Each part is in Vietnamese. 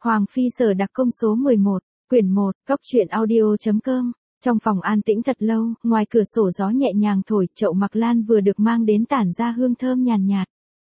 Hoàng Phi Sở đặc công số 11, quyển 1, Cốc truyện audio.com. Trong phòng an tĩnh thật lâu, ngoài cửa sổ gió nhẹ nhàng thổi, chậu mặc lan vừa được mang đến tản ra hương thơm nhàn nhạt.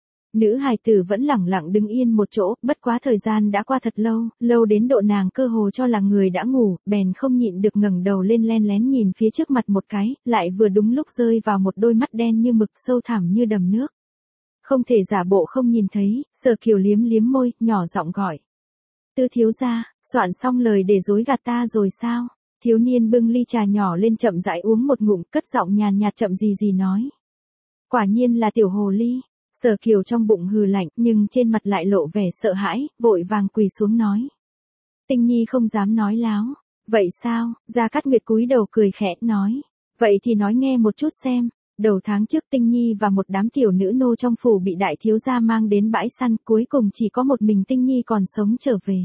Nữ hài tử vẫn lẳng lặng đứng yên một chỗ, bất quá thời gian đã qua thật lâu, lâu đến độ nàng cơ hồ cho là người đã ngủ, bèn không nhịn được ngẩng đầu lên len lén nhìn phía trước mặt một cái, lại vừa đúng lúc rơi vào một đôi mắt đen như mực sâu thẳm như đầm nước. Không thể giả bộ không nhìn thấy, Sở Kiều liếm liếm môi, nhỏ giọng gọi. Tư thiếu gia, soạn xong lời để dối gạt ta rồi sao? Thiếu niên bưng ly trà nhỏ lên chậm rãi uống một ngụm, cất giọng nhàn nhạt chậm gì nói. Quả nhiên là tiểu hồ ly. Sở Kiều trong bụng hừ lạnh, nhưng trên mặt lại lộ vẻ sợ hãi, vội vàng quỳ xuống nói. Tinh Nhi không dám nói láo. Vậy sao? Gia Cát Nguyệt cúi đầu cười khẽ, nói. Vậy thì nói nghe một chút xem. Đầu tháng trước Tinh Nhi và một đám tiểu nữ nô trong phủ bị đại thiếu gia mang đến bãi săn, cuối cùng chỉ có một mình Tinh Nhi còn sống trở về.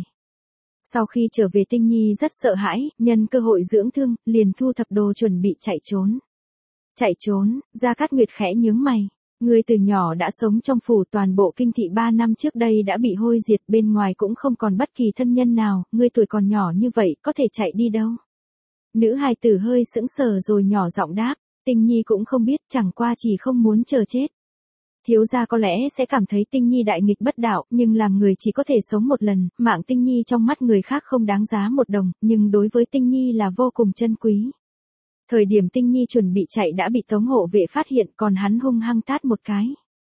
Sau khi trở về Tinh Nhi rất sợ hãi, nhân cơ hội dưỡng thương, liền thu thập đồ chuẩn bị chạy trốn. Chạy trốn? Gia Cát Nguyệt khẽ nhướng mày. Ngươi từ nhỏ đã sống trong phủ, toàn bộ kinh thị 3 năm trước đây đã bị hôi diệt, bên ngoài cũng không còn bất kỳ thân nhân nào, ngươi tuổi còn nhỏ như vậy, có thể chạy đi đâu? Nữ hài tử hơi sững sờ rồi nhỏ giọng đáp, Tinh Nhi cũng không biết, chẳng qua chỉ không muốn chờ chết. Thiếu gia có lẽ sẽ cảm thấy Tinh Nhi đại nghịch bất đạo, nhưng làm người chỉ có thể sống một lần, mạng Tinh Nhi trong mắt người khác không đáng giá một đồng, nhưng đối với Tinh Nhi là vô cùng chân quý. Thời điểm Tinh Nhi chuẩn bị chạy đã bị Tống hộ vệ phát hiện, còn hắn hung hăng tát một cái.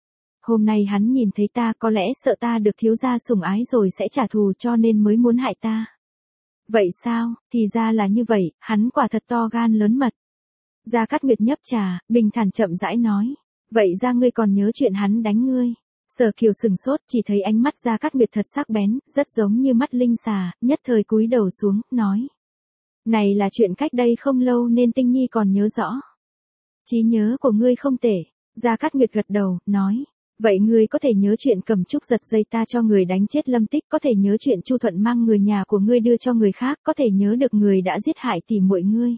Hôm nay hắn nhìn thấy ta, có lẽ sợ ta được thiếu gia sủng ái rồi sẽ trả thù, cho nên mới muốn hại ta. Vậy sao? Thì ra là như vậy, hắn quả thật to gan lớn mật. Gia Cát Nguyệt nhấp trà, bình thản chậm rãi nói. Vậy ra ngươi còn nhớ chuyện hắn đánh ngươi? Sở Kiều sừng sốt, chỉ thấy ánh mắt Gia Cát Nguyệt thật sắc bén, rất giống như mắt linh xà, nhất thời cúi đầu xuống, nói. Này là chuyện cách đây không lâu nên Tinh Nhi còn nhớ rõ. Trí nhớ của ngươi không tệ. Gia Cát Nguyệt gật đầu, nói. Vậy ngươi có thể nhớ chuyện Cầm Trúc giật dây ta cho người đánh chết Lâm Tích, có thể nhớ chuyện Chu Thuận mang người nhà của ngươi đưa cho người khác, có thể nhớ được người đã giết hại tỷ muội ngươi.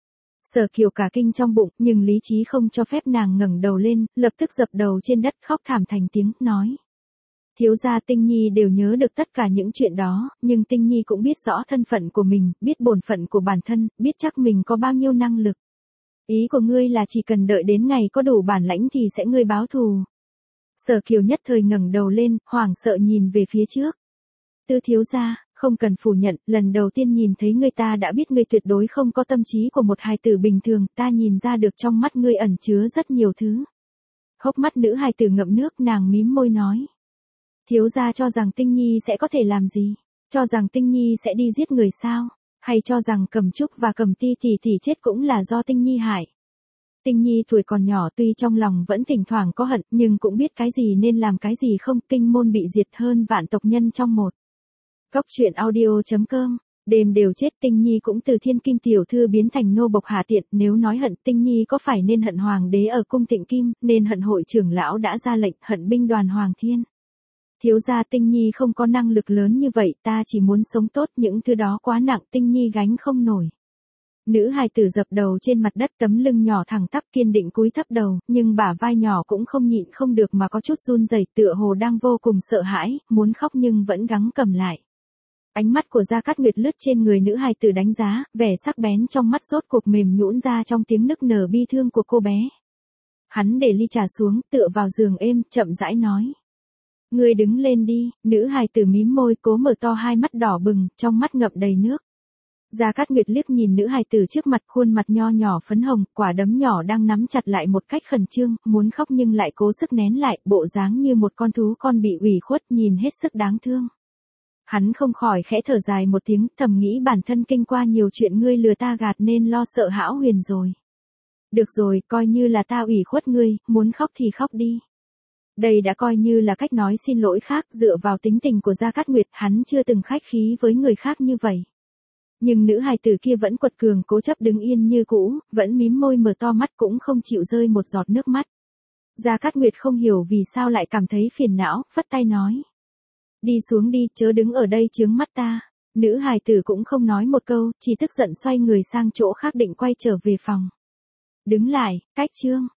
Sở Kiều cả kinh trong bụng, nhưng lý trí không cho phép nàng ngẩng đầu lên, lập tức dập đầu trên đất khóc thảm thành tiếng, nói. Thiếu gia Tinh Nhi đều nhớ được tất cả những chuyện đó, nhưng Tinh Nhi cũng biết rõ thân phận của mình, biết bổn phận của bản thân, biết chắc mình có bao nhiêu năng lực. Ý của ngươi là chỉ cần đợi đến ngày có đủ bản lãnh thì sẽ ngươi báo thù. Sở Kiều nhất thời ngẩng đầu lên, hoảng sợ nhìn về phía trước. Tư thiếu gia, không cần phủ nhận, lần đầu tiên nhìn thấy ngươi ta đã biết ngươi tuyệt đối không có tâm trí của một hài tử bình thường, ta nhìn ra được trong mắt ngươi ẩn chứa rất nhiều thứ. Hốc mắt nữ hài tử ngậm nước, nàng mím môi nói. Thiếu gia cho rằng Tinh Nhi sẽ có thể làm gì? Cho rằng Tinh Nhi sẽ đi giết người sao? Hay cho rằng Cầm Trúc và Cầm Ti thì chết cũng là do Tinh Nhi hại? Tinh Nhi tuổi còn nhỏ tuy trong lòng vẫn thỉnh thoảng có hận, nhưng cũng biết cái gì nên làm cái gì không, kinh môn bị diệt hơn vạn tộc nhân trong một. Cốc truyện audio.com. Đêm đều chết, Tinh Nhi cũng từ thiên kim tiểu thư biến thành nô bộc hạ tiện, nếu nói hận Tinh Nhi có phải nên hận hoàng đế ở cung Tịnh Kim, nên hận hội trưởng lão đã ra lệnh, hận binh đoàn Hoàng Thiên. Thiếu gia Tinh Nhi không có năng lực lớn như vậy, ta chỉ muốn sống tốt, những thứ đó quá nặng, Tinh Nhi gánh không nổi. Nữ hài tử dập đầu trên mặt đất, tấm lưng nhỏ thẳng tắp kiên định cúi thấp đầu, nhưng bả vai nhỏ cũng không nhịn không được mà có chút run rẩy, tựa hồ đang vô cùng sợ hãi, muốn khóc nhưng vẫn gắng cầm lại. Ánh mắt của Gia Cát Nguyệt lướt trên người nữ hài tử đánh giá, vẻ sắc bén trong mắt rốt cuộc mềm nhũn ra trong tiếng nức nở bi thương của cô bé. Hắn để ly trà xuống, tựa vào giường êm, chậm rãi nói. Ngươi đứng lên đi, nữ hài tử mím môi cố mở to hai mắt đỏ bừng, trong mắt ngậm đầy nước. Gia Cát Nguyệt liếc nhìn nữ hài tử trước mặt, khuôn mặt nho nhỏ phấn hồng, quả đấm nhỏ đang nắm chặt lại một cách khẩn trương, muốn khóc nhưng lại cố sức nén lại, bộ dáng như một con thú con bị ủy khuất, nhìn hết sức đáng thương. Hắn không khỏi khẽ thở dài một tiếng, thầm nghĩ bản thân kinh qua nhiều chuyện ngươi lừa ta gạt nên lo sợ Hão Huyền rồi. Được rồi, coi như là ta ủy khuất ngươi, muốn khóc thì khóc đi. Đây đã coi như là cách nói xin lỗi khác, dựa vào tính tình của Gia Cát Nguyệt, hắn chưa từng khách khí với người khác như vậy. Nhưng nữ hài tử kia vẫn quật cường cố chấp đứng yên như cũ, vẫn mím môi mở to mắt cũng không chịu rơi một giọt nước mắt. Gia Cát Nguyệt không hiểu vì sao lại cảm thấy phiền não, phất tay nói. Đi xuống đi, chớ đứng ở đây chướng mắt ta. Nữ hài tử cũng không nói một câu, chỉ tức giận xoay người sang chỗ khác định quay trở về phòng. Đứng lại, cách chương.